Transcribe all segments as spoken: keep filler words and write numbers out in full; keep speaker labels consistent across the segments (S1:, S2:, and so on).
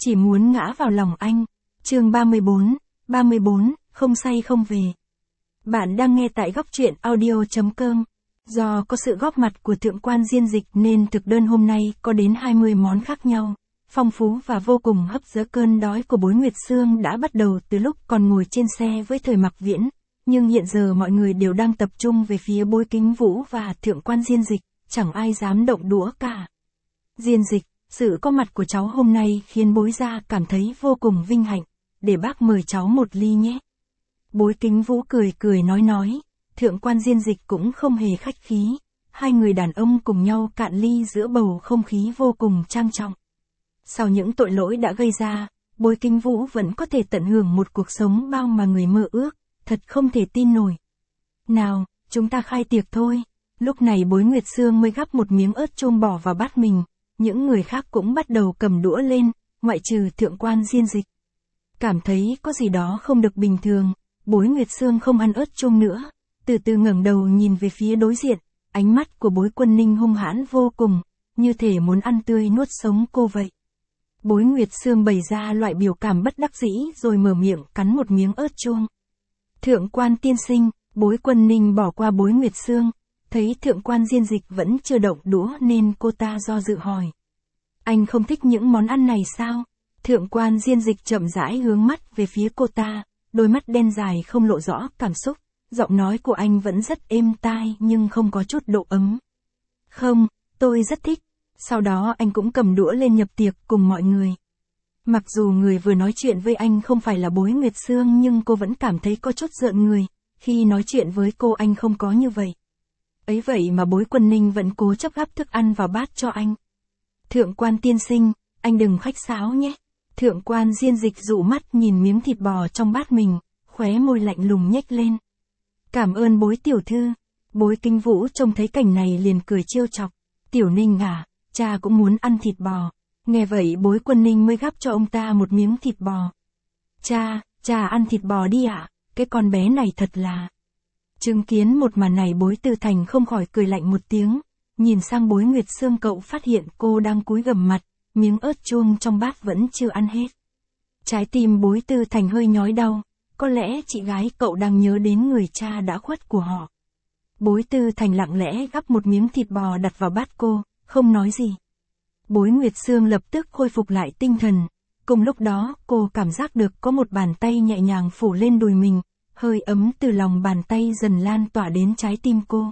S1: chỉ muốn ngã vào lòng anh. Chương ba mươi bốn, ba mươi bốn, không say không về. Bạn đang nghe tại góc truyện audio chấm com. Do có sự góp mặt của thượng quan Diên Dịch nên thực đơn hôm nay có đến hai mươi món khác nhau, phong phú và vô cùng hấp dẫn. Cơn đói của Bối Nguyệt Sương đã bắt đầu từ lúc còn ngồi trên xe với Thời Mặc Viễn, nhưng hiện giờ mọi người đều đang tập trung về phía Bối Kính Vũ và thượng quan Diên Dịch, chẳng ai dám động đũa cả. Diên Dịch, sự có mặt của cháu hôm nay khiến Bối gia cảm thấy vô cùng vinh hạnh, để bác mời cháu một ly nhé. Bối Kính Vũ cười cười nói nói, thượng quan Diên Dịch cũng không hề khách khí, hai người đàn ông cùng nhau cạn ly giữa bầu không khí vô cùng trang trọng. Sau những tội lỗi đã gây ra, Bối Kính Vũ vẫn có thể tận hưởng một cuộc sống bao mà người mơ ước, thật không thể tin nổi. Nào, chúng ta khai tiệc thôi. Lúc này Bối Nguyệt Sương mới gắp một miếng ớt chuông bỏ vào bát mình, những người khác cũng bắt đầu cầm đũa lên, ngoại trừ thượng quan Diên Dịch. Cảm thấy có gì đó không được bình thường, Bối Nguyệt Sương không ăn ớt chuông nữa, từ từ ngẩng đầu nhìn về phía đối diện, ánh mắt của Bối Quân Ninh hung hãn vô cùng, như thể muốn ăn tươi nuốt sống cô vậy. Bối Nguyệt Sương bày ra loại biểu cảm bất đắc dĩ rồi mở miệng cắn một miếng ớt chuông. Thượng quan tiên sinh, Bối Quân Ninh bỏ qua Bối Nguyệt Sương, thấy thượng quan Diên Dịch vẫn chưa động đũa nên cô ta do dự hỏi. Anh không thích những món ăn này sao? Thượng quan Diên Dịch chậm rãi hướng mắt về phía cô ta, đôi mắt đen dài không lộ rõ cảm xúc, giọng nói của anh vẫn rất êm tai nhưng không có chút độ ấm. Không, tôi rất thích. Sau đó anh cũng cầm đũa lên nhập tiệc cùng mọi người. Mặc dù người vừa nói chuyện với anh không phải là Bối Nguyệt Sương nhưng cô vẫn cảm thấy có chút rợn người, khi nói chuyện với cô anh không có như vậy. Ấy vậy mà Bối Quân Ninh vẫn cố chấp gắp thức ăn vào bát cho anh. Thượng quan tiên sinh, anh đừng khách sáo nhé. Thượng quan Diên Dịch dụ mắt nhìn miếng thịt bò trong bát mình, khóe môi lạnh lùng nhếch lên. Cảm ơn Bối tiểu thư. Bối Kính Vũ trông thấy cảnh này liền cười trêu chọc. Tiểu Ninh à, cha cũng muốn ăn thịt bò. Nghe vậy Bối Quân Ninh mới gắp cho ông ta một miếng thịt bò. Cha, cha ăn thịt bò đi ạ, à? Cái con bé này thật là... Chứng kiến một màn này Bối Tư Thành không khỏi cười lạnh một tiếng, nhìn sang Bối Nguyệt Sương cậu phát hiện cô đang cúi gằm mặt, miếng ớt chuông trong bát vẫn chưa ăn hết. Trái tim Bối Tư Thành hơi nhói đau, có lẽ chị gái cậu đang nhớ đến người cha đã khuất của họ. Bối Tư Thành lặng lẽ gắp một miếng thịt bò đặt vào bát cô, không nói gì. Bối Nguyệt Sương lập tức khôi phục lại tinh thần, cùng lúc đó cô cảm giác được có một bàn tay nhẹ nhàng phủ lên đùi mình, hơi ấm từ lòng bàn tay dần lan tỏa đến trái tim cô.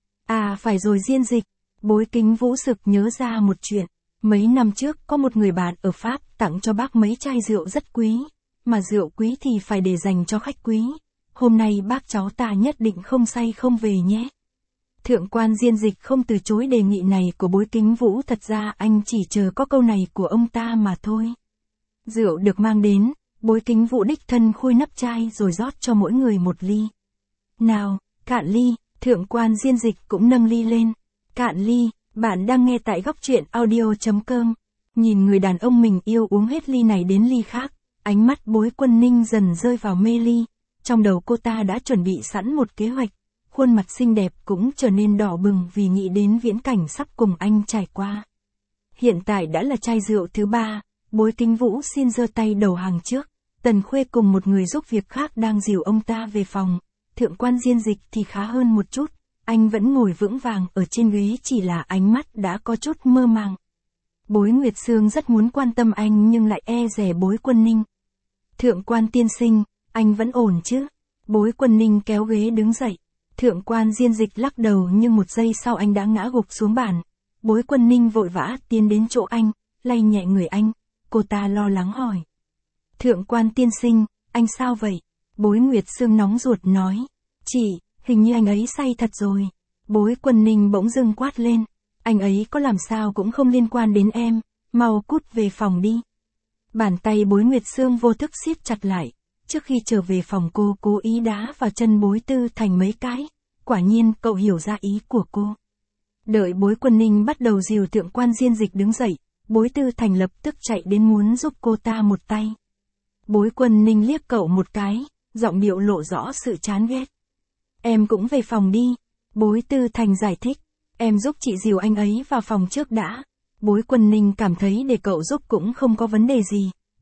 S1: À phải rồi Diên Dịch, Bối Kính Vũ sực nhớ ra một chuyện. Mấy năm trước có một người bạn ở Pháp tặng cho bác mấy chai rượu rất quý, mà rượu quý thì phải để dành cho khách quý. Hôm nay bác cháu ta nhất định không say không về nhé. Thượng quan Diên Dịch không từ chối đề nghị này của Bối Kính Vũ, thật ra anh chỉ chờ có câu này của ông ta mà thôi. Rượu được mang đến, Bối Kính Vũ đích thân khui nắp chai rồi rót cho mỗi người một ly. Nào, cạn ly, thượng quan Diên Dịch cũng nâng ly lên. Cạn ly. Bạn đang nghe tại góc truyện audio chấm com. Nhìn người đàn ông mình yêu uống hết ly này đến ly khác, ánh mắt Bối Quân Ninh dần rơi vào mê ly. Trong đầu cô ta đã chuẩn bị sẵn một kế hoạch, khuôn mặt xinh đẹp cũng trở nên đỏ bừng vì nghĩ đến viễn cảnh sắp cùng anh trải qua. Hiện tại đã là chai rượu thứ ba, Bối Kính Vũ xin giơ tay đầu hàng trước. Tần Khuê cùng một người giúp việc khác đang dìu ông ta về phòng. Thượng quan Diên Dịch thì khá hơn một chút. Anh vẫn ngồi vững vàng ở trên ghế, chỉ là ánh mắt đã có chút mơ màng. Bối Nguyệt Sương rất muốn quan tâm anh nhưng lại e dè Bối Quân Ninh. Thượng quan tiên sinh, anh vẫn ổn chứ? Bối Quân Ninh kéo ghế đứng dậy. Thượng quan Diên Dịch lắc đầu nhưng một giây sau anh đã ngã gục xuống bàn. Bối Quân Ninh vội vã tiến đến chỗ anh, lay nhẹ người anh. Cô ta lo lắng hỏi. Thượng quan tiên sinh, anh sao vậy? Bối Nguyệt Sương nóng ruột nói. Chị... Hình như anh ấy say thật rồi. Bối Quân Ninh bỗng dưng quát lên. Anh ấy có làm sao cũng không liên quan đến em, mau cút về phòng đi. Bàn tay Bối Nguyệt Sương vô thức siết chặt lại. Trước khi trở về phòng cô cố ý đá vào chân Bối Tư Thành mấy cái. Quả nhiên cậu hiểu ra ý của cô. Đợi Bối Quân Ninh bắt đầu dìu thượng quan Diên Dịch đứng dậy, Bối Tư Thành lập tức chạy đến muốn giúp cô ta một tay. Bối Quân Ninh liếc cậu một cái, giọng điệu lộ rõ sự chán ghét. Em cũng về phòng đi. Bối Tư Thành giải thích. Em giúp chị dìu anh ấy vào phòng trước đã. Bối Quân Ninh cảm thấy để cậu giúp cũng không có vấn đề gì,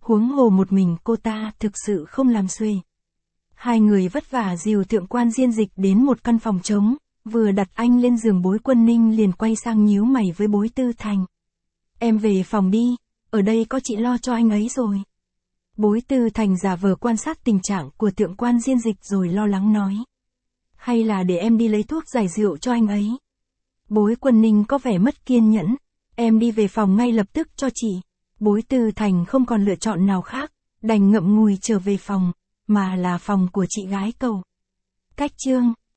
S1: huống hồ một mình cô ta thực sự không làm xuể. Hai người vất vả dìu Thượng quan Diên Dịch đến một căn phòng trống, vừa đặt anh lên giường Bối Quân Ninh liền quay sang nhíu mày với Bối Tư Thành. Em về phòng đi, ở đây có chị lo cho anh ấy rồi. Bối Tư Thành giả vờ quan sát tình trạng của Thượng quan Diên Dịch rồi lo lắng nói. Hay là để em đi lấy thuốc giải rượu cho anh ấy. Bối Quân Ninh có vẻ mất kiên nhẫn. Em đi về phòng ngay lập tức cho chị. Bối Tư Thành không còn lựa chọn nào khác, đành ngậm ngùi trở về phòng, mà là phòng của chị gái cậu. Cách chương